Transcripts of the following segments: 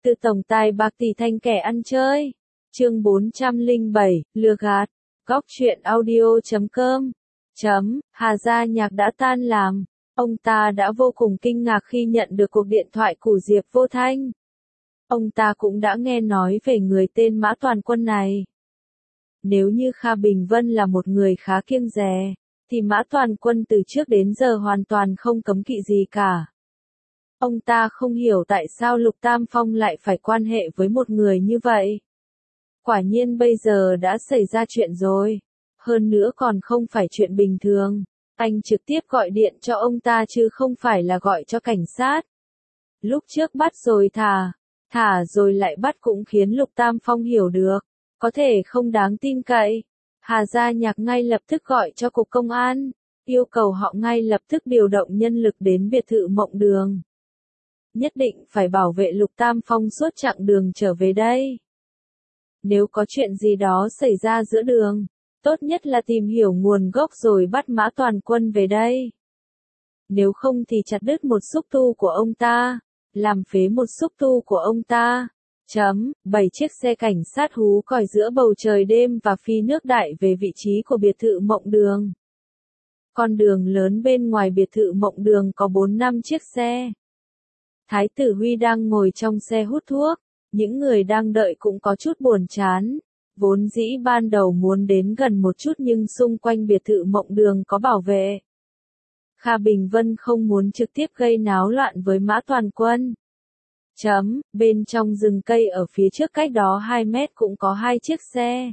Từ tổng tài bạc tỷ thành kẻ ăn chơi. Chương 407, lừa gạt. Góc truyện audio.com. Hà Gia Nhạc đã tan làm. Ông ta đã vô cùng kinh ngạc khi nhận được cuộc điện thoại của Diệp Vô Thanh. Ông ta cũng đã nghe nói về người tên Mã Toàn Quân này. Nếu như Kha Bình Vân là một người khá kiêng dè, thì Mã Toàn Quân từ trước đến giờ hoàn toàn không cấm kỵ gì cả. Ông ta không hiểu tại sao Lục Tam Phong lại phải quan hệ với một người như vậy. Quả nhiên bây giờ đã xảy ra chuyện rồi. Hơn nữa còn không phải chuyện bình thường. Anh trực tiếp gọi điện cho ông ta chứ không phải là gọi cho cảnh sát. Lúc trước bắt rồi thả rồi lại bắt cũng khiến Lục Tam Phong hiểu được. Có thể không đáng tin cậy. Hà Gia Nhạc ngay lập tức gọi cho cục công an. Yêu cầu họ ngay lập tức điều động nhân lực đến biệt thự Mộng Đường. Nhất định phải bảo vệ Lục Tam Phong suốt chặng đường trở về đây. Nếu có chuyện gì đó xảy ra giữa đường, tốt nhất là tìm hiểu nguồn gốc rồi bắt Mã Toàn Quân về đây. Nếu không thì chặt đứt một xúc tu của ông ta, làm phế một xúc tu của ông ta. 7 chiếc xe cảnh sát hú còi giữa bầu trời đêm và phi nước đại về vị trí của biệt thự Mộng Đường. Con đường lớn bên ngoài biệt thự Mộng Đường có 4-5 chiếc xe. Thái tử Huy đang ngồi trong xe hút thuốc, những người đang đợi cũng có chút buồn chán. Vốn dĩ ban đầu muốn đến gần một chút nhưng xung quanh biệt thự Mộng Đường có bảo vệ. Kha Bình Vân không muốn trực tiếp gây náo loạn với Mã Toàn Quân. Bên trong rừng cây ở phía trước cách đó 2 mét cũng có 2 chiếc xe.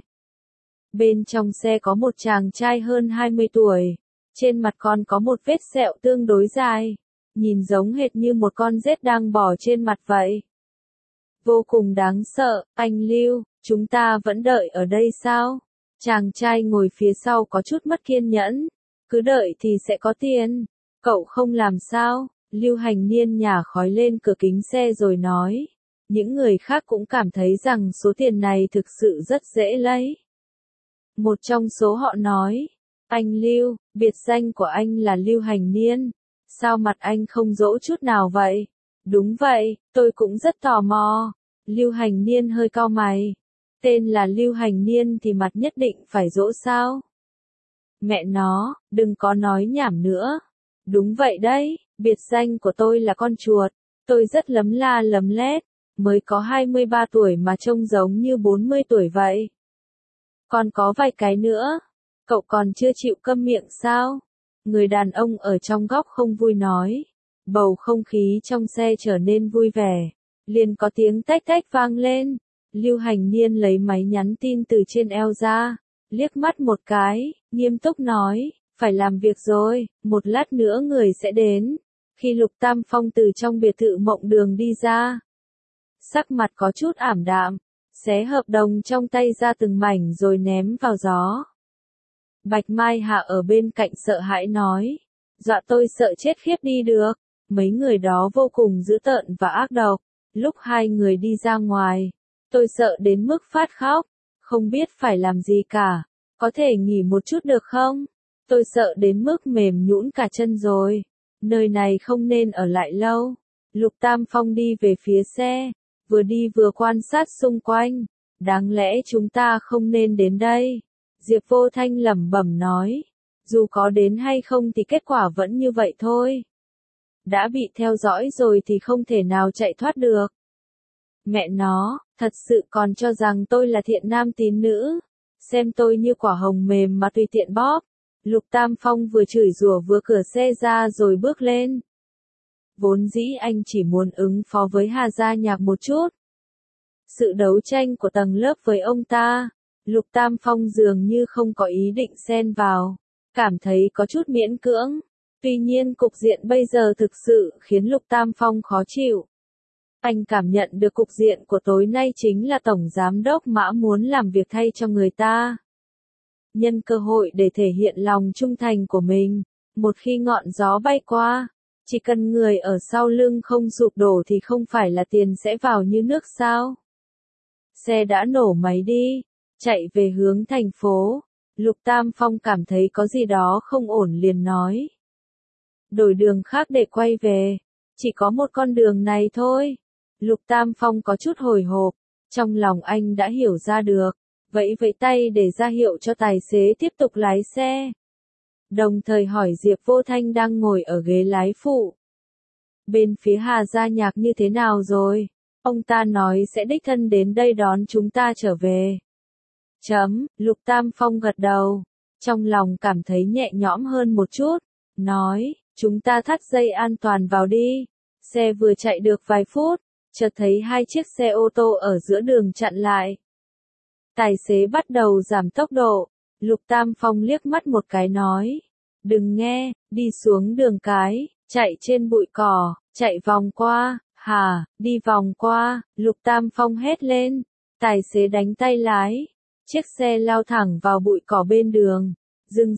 Bên trong xe có một chàng trai hơn 20 tuổi. Trên mặt còn có một vết sẹo tương đối dài. Nhìn giống hệt như một con rết đang bò trên mặt vậy. Vô cùng đáng sợ. Anh Lưu, chúng ta vẫn đợi ở đây sao? Chàng trai ngồi phía sau có chút mất kiên nhẫn. Cứ đợi thì sẽ có tiền. Cậu không làm sao? Lưu Hành Niên nhả khói lên cửa kính xe rồi nói. Những người khác cũng cảm thấy rằng số tiền này thực sự rất dễ lấy. Một trong số họ nói. Anh Lưu, biệt danh của anh là Lưu Hành Niên. Sao mặt anh không dỗ chút nào vậy? Đúng vậy, tôi cũng rất tò mò. Lưu Hành Niên hơi cau mày. Tên là Lưu Hành Niên thì mặt nhất định phải dỗ sao? Mẹ nó, đừng có nói nhảm nữa. Đúng vậy đấy, biệt danh của tôi là con chuột. Tôi rất lấm la lấm lét, mới có 23 tuổi mà trông giống như 40 tuổi vậy. Còn có vài cái nữa. Cậu còn chưa chịu câm miệng sao? Người đàn ông ở trong góc không vui nói. Bầu không khí trong xe trở nên vui vẻ. Liền có tiếng tách tách vang lên. Lưu Hành Niên lấy máy nhắn tin từ trên eo ra. Liếc mắt một cái, nghiêm túc nói. Phải làm việc rồi, một lát nữa người sẽ đến. Khi Lục Tam Phong từ trong biệt thự Mộng Đường đi ra. Sắc mặt có chút ảm đạm. Xé hợp đồng trong tay ra từng mảnh rồi ném vào gió. Bạch Mai Hạ ở bên cạnh sợ hãi nói. Dọa tôi sợ chết khiếp đi được. Mấy người đó vô cùng dữ tợn và ác độc. Lúc hai người đi ra ngoài, tôi sợ đến mức phát khóc. Không biết phải làm gì cả. Có thể nghỉ một chút được không? Tôi sợ đến mức mềm nhũn cả chân rồi. Nơi này không nên ở lại lâu. Lục Tam Phong đi về phía xe. Vừa đi vừa quan sát xung quanh. Đáng lẽ chúng ta không nên đến đây. Diệp Vô Thanh lẩm bẩm nói. Dù có đến hay không thì kết quả vẫn như vậy thôi. Đã bị theo dõi rồi thì không thể nào chạy thoát được. Mẹ nó, thật sự còn cho rằng tôi là thiện nam tín nữ. Xem tôi như quả hồng mềm mà tùy tiện bóp. Lục Tam Phong vừa chửi rủa vừa cửa xe ra rồi bước lên. Vốn dĩ anh chỉ muốn ứng phó với Hà Gia Nhạc một chút. Sự đấu tranh của tầng lớp với ông ta. Lục Tam Phong dường như không có ý định xen vào. Cảm thấy có chút miễn cưỡng. Tuy nhiên cục diện bây giờ thực sự khiến Lục Tam Phong khó chịu. Anh cảm nhận được cục diện của tối nay chính là Tổng Giám đốc Mã muốn làm việc thay cho người ta. Nhân cơ hội để thể hiện lòng trung thành của mình. Một khi ngọn gió bay qua, chỉ cần người ở sau lưng không sụp đổ thì không phải là tiền sẽ vào như nước sao. Xe đã nổ máy đi. Chạy về hướng thành phố. Lục Tam Phong cảm thấy có gì đó không ổn liền nói. Đổi đường khác để quay về. Chỉ có một con đường này thôi. Lục Tam Phong có chút hồi hộp, trong lòng anh đã hiểu ra được, vẫy vẫy tay để ra hiệu cho tài xế tiếp tục lái xe. Đồng thời hỏi Diệp Vô Thanh đang ngồi ở ghế lái phụ. Bên phía Hà Gia Nhạc như thế nào rồi? Ông ta nói sẽ đích thân đến đây đón chúng ta trở về. Lục Tam Phong gật đầu, trong lòng cảm thấy nhẹ nhõm hơn một chút, nói, chúng ta thắt dây an toàn vào đi. Xe vừa chạy được vài phút, chợt thấy hai chiếc xe ô tô ở giữa đường chặn lại. Tài xế bắt đầu giảm tốc độ, Lục Tam Phong liếc mắt một cái nói, đừng nghe, đi xuống đường cái, chạy trên bụi cỏ, chạy vòng qua, đi vòng qua, Lục Tam Phong hét lên, tài xế đánh tay lái, chiếc xe lao thẳng vào bụi cỏ bên đường, dừng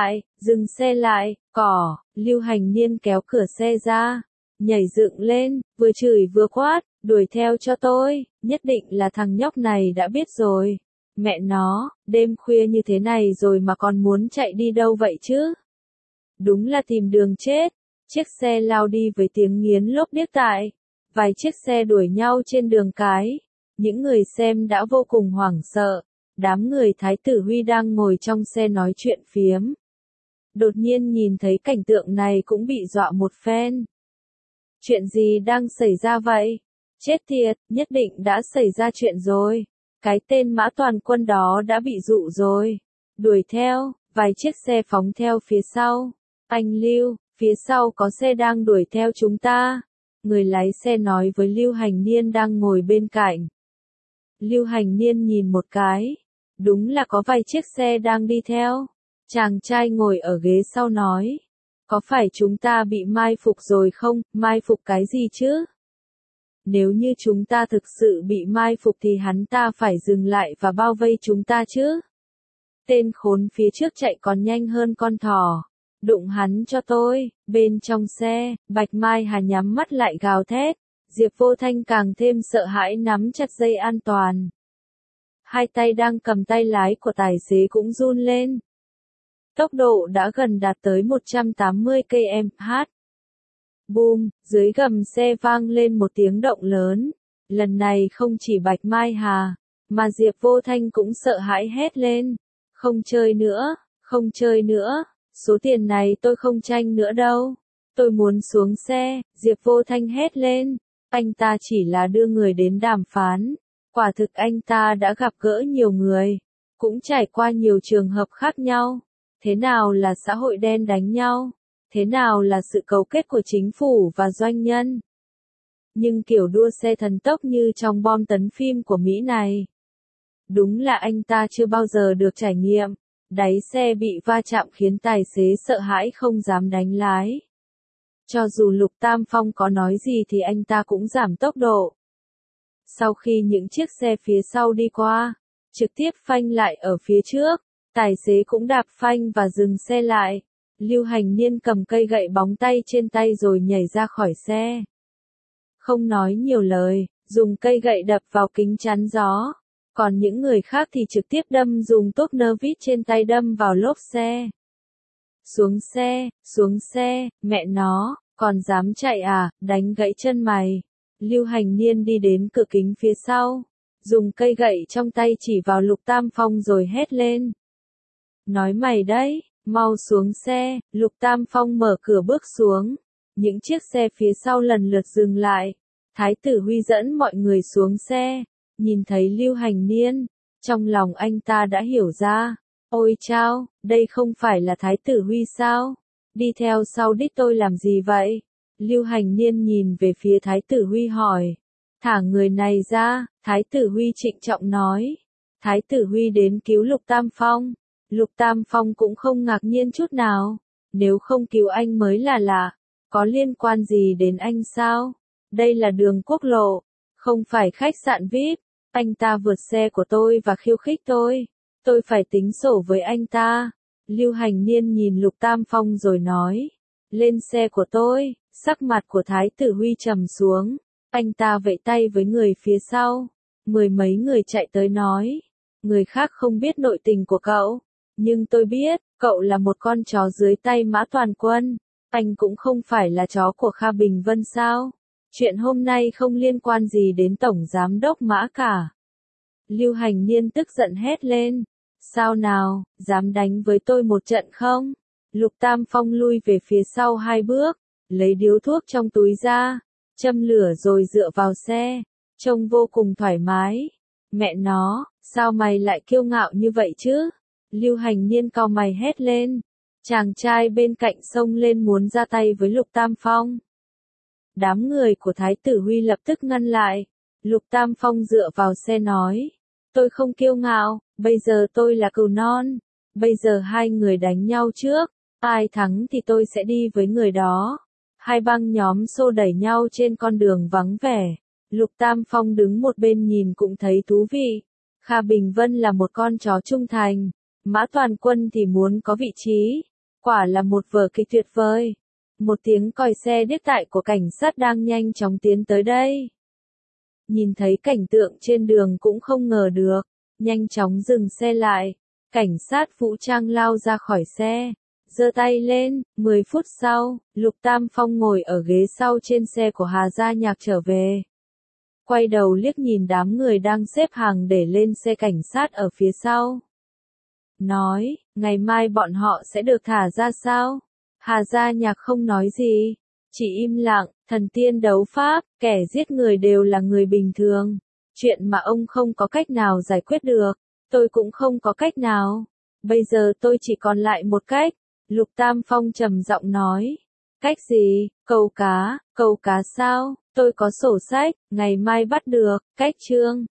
xe lại, cỏ, Lưu Hành Niên kéo cửa xe ra, nhảy dựng lên, vừa chửi vừa quát, đuổi theo cho tôi, nhất định là thằng nhóc này đã biết rồi. Mẹ nó, đêm khuya như thế này rồi mà còn muốn chạy đi đâu vậy chứ? Đúng là tìm đường chết. Chiếc xe lao đi với tiếng nghiến lốp điếc tai. Vài chiếc xe đuổi nhau trên đường cái. Những người xem đã vô cùng hoảng sợ. Đám người Thái tử Huy đang ngồi trong xe nói chuyện phiếm. Đột nhiên nhìn thấy cảnh tượng này cũng bị dọa một phen. Chuyện gì đang xảy ra vậy? Chết tiệt, nhất định đã xảy ra chuyện rồi. Cái tên Mã Toàn Quân đó đã bị dụ rồi. Đuổi theo, vài chiếc xe phóng theo phía sau. Anh Lưu, phía sau có xe đang đuổi theo chúng ta. Người lái xe nói với Lưu Hành Niên đang ngồi bên cạnh. Lưu Hành Niên nhìn một cái. Đúng là có vài chiếc xe đang đi theo. Chàng trai ngồi ở ghế sau nói. Có phải chúng ta bị mai phục rồi không? Mai phục cái gì chứ? Nếu như chúng ta thực sự bị mai phục thì hắn ta phải dừng lại và bao vây chúng ta chứ. Tên khốn phía trước chạy còn nhanh hơn con thỏ. Đụng hắn cho tôi. Bên trong xe, Bạch Mai Hà nhắm mắt lại gào thét. Diệp Vô Thanh càng thêm sợ hãi nắm chặt dây an toàn. Hai tay đang cầm tay lái của tài xế cũng run lên. Tốc độ đã gần đạt tới 180 km/h. Boom, dưới gầm xe vang lên một tiếng động lớn. Lần này không chỉ Bạch Mai Hà, mà Diệp Vô Thanh cũng sợ hãi hét lên. Không chơi nữa, số tiền này tôi không tranh nữa đâu. Tôi muốn xuống xe, Diệp Vô Thanh hét lên. Anh ta chỉ là đưa người đến đàm phán. Quả thực anh ta đã gặp gỡ nhiều người, cũng trải qua nhiều trường hợp khác nhau. Thế nào là xã hội đen đánh nhau? Thế nào là sự cấu kết của chính phủ và doanh nhân? Nhưng kiểu đua xe thần tốc như trong bom tấn phim của Mỹ này, đúng là anh ta chưa bao giờ được trải nghiệm. Đáy xe bị va chạm khiến tài xế sợ hãi không dám đánh lái. Cho dù Lục Tam Phong có nói gì thì anh ta cũng giảm tốc độ. Sau khi những chiếc xe phía sau đi qua, trực tiếp phanh lại ở phía trước, tài xế cũng đạp phanh và dừng xe lại. Lưu Hành Niên cầm cây gậy bóng tay trên tay rồi nhảy ra khỏi xe. Không nói nhiều lời, dùng cây gậy đập vào kính chắn gió. Còn những người khác thì trực tiếp dùng tốt nơ vít trên tay đâm vào lốp xe. Xuống xe, mẹ nó, còn dám chạy à, đánh gãy chân mày. Lưu Hành Niên đi đến cửa kính phía sau, dùng cây gậy trong tay chỉ vào Lục Tam Phong rồi hét lên. Nói mày đấy, mau xuống xe. Lục Tam Phong mở cửa bước xuống. Những chiếc xe phía sau lần lượt dừng lại. Thái tử Huy dẫn mọi người xuống xe. Nhìn thấy Lưu Hành Niên, trong lòng anh ta đã hiểu ra. Ôi chao, đây không phải là Thái tử Huy sao? Đi theo sau đít tôi làm gì vậy? Lưu Hành Niên nhìn về phía Thái tử Huy hỏi. Thả người này ra, Thái tử Huy trịnh trọng nói. Thái tử Huy đến cứu Lục Tam Phong. Lục Tam Phong cũng không ngạc nhiên chút nào. Nếu không cứu anh mới là lạ. Có liên quan gì đến anh sao? Đây là đường quốc lộ, không phải khách sạn VIP. Anh ta vượt xe của tôi và khiêu khích tôi. Tôi phải tính sổ với anh ta. Lưu Hành Niên nhìn Lục Tam Phong rồi nói. Lên xe của tôi. Sắc mặt của Thái tử Huy trầm xuống. Anh ta vẫy tay với người phía sau. Mười mấy người chạy tới nói. Người khác không biết nội tình của cậu. Nhưng tôi biết, cậu là một con chó dưới tay Mã Toàn Quân. Anh cũng không phải là chó của Kha Bình Vân sao? Chuyện hôm nay không liên quan gì đến Tổng Giám đốc Mã cả. Lưu Hành Niên tức giận hét lên. Sao nào, dám đánh với tôi một trận không? Lục Tam Phong lui về phía sau 2 bước, lấy điếu thuốc trong túi ra, châm lửa rồi dựa vào xe, trông vô cùng thoải mái. Mẹ nó, sao mày lại kiêu ngạo như vậy chứ? Lưu Hành Niên cau mày hét lên. Chàng trai bên cạnh xông lên muốn ra tay với Lục Tam Phong. Đám người của Thái tử Huy lập tức ngăn lại. Lục Tam Phong dựa vào xe nói. Tôi không kiêu ngạo, bây giờ tôi là cừu non. Bây giờ hai người đánh nhau trước, ai thắng thì tôi sẽ đi với người đó. Hai băng nhóm xô đẩy nhau trên con đường vắng vẻ. Lục Tam Phong đứng một bên nhìn cũng thấy thú vị. Kha Bình Vân là một con chó trung thành. Mã Toàn Quân thì muốn có vị trí. Quả là một vở kịch tuyệt vời. Một tiếng còi xe điếc tại của cảnh sát đang nhanh chóng tiến tới đây. Nhìn thấy cảnh tượng trên đường cũng không ngờ được. Nhanh chóng dừng xe lại. Cảnh sát vũ trang lao ra khỏi xe. Giơ tay lên. 10 phút sau, Lục Tam Phong ngồi ở ghế sau trên xe của Hà Gia Nhạc trở về. Quay đầu liếc nhìn đám người đang xếp hàng để lên xe cảnh sát ở phía sau. Nói, ngày mai bọn họ sẽ được thả ra sao? Hà Gia Nhạc không nói gì, chỉ im lặng. Thần tiên đấu pháp, kẻ giết người đều là người bình thường. Chuyện mà ông không có cách nào giải quyết được, tôi cũng không có cách nào. Bây giờ tôi chỉ còn lại một cách. Lục Tam Phong trầm giọng nói. Cách gì? Câu cá sao? Tôi có sổ sách, ngày mai bắt được. Cách chương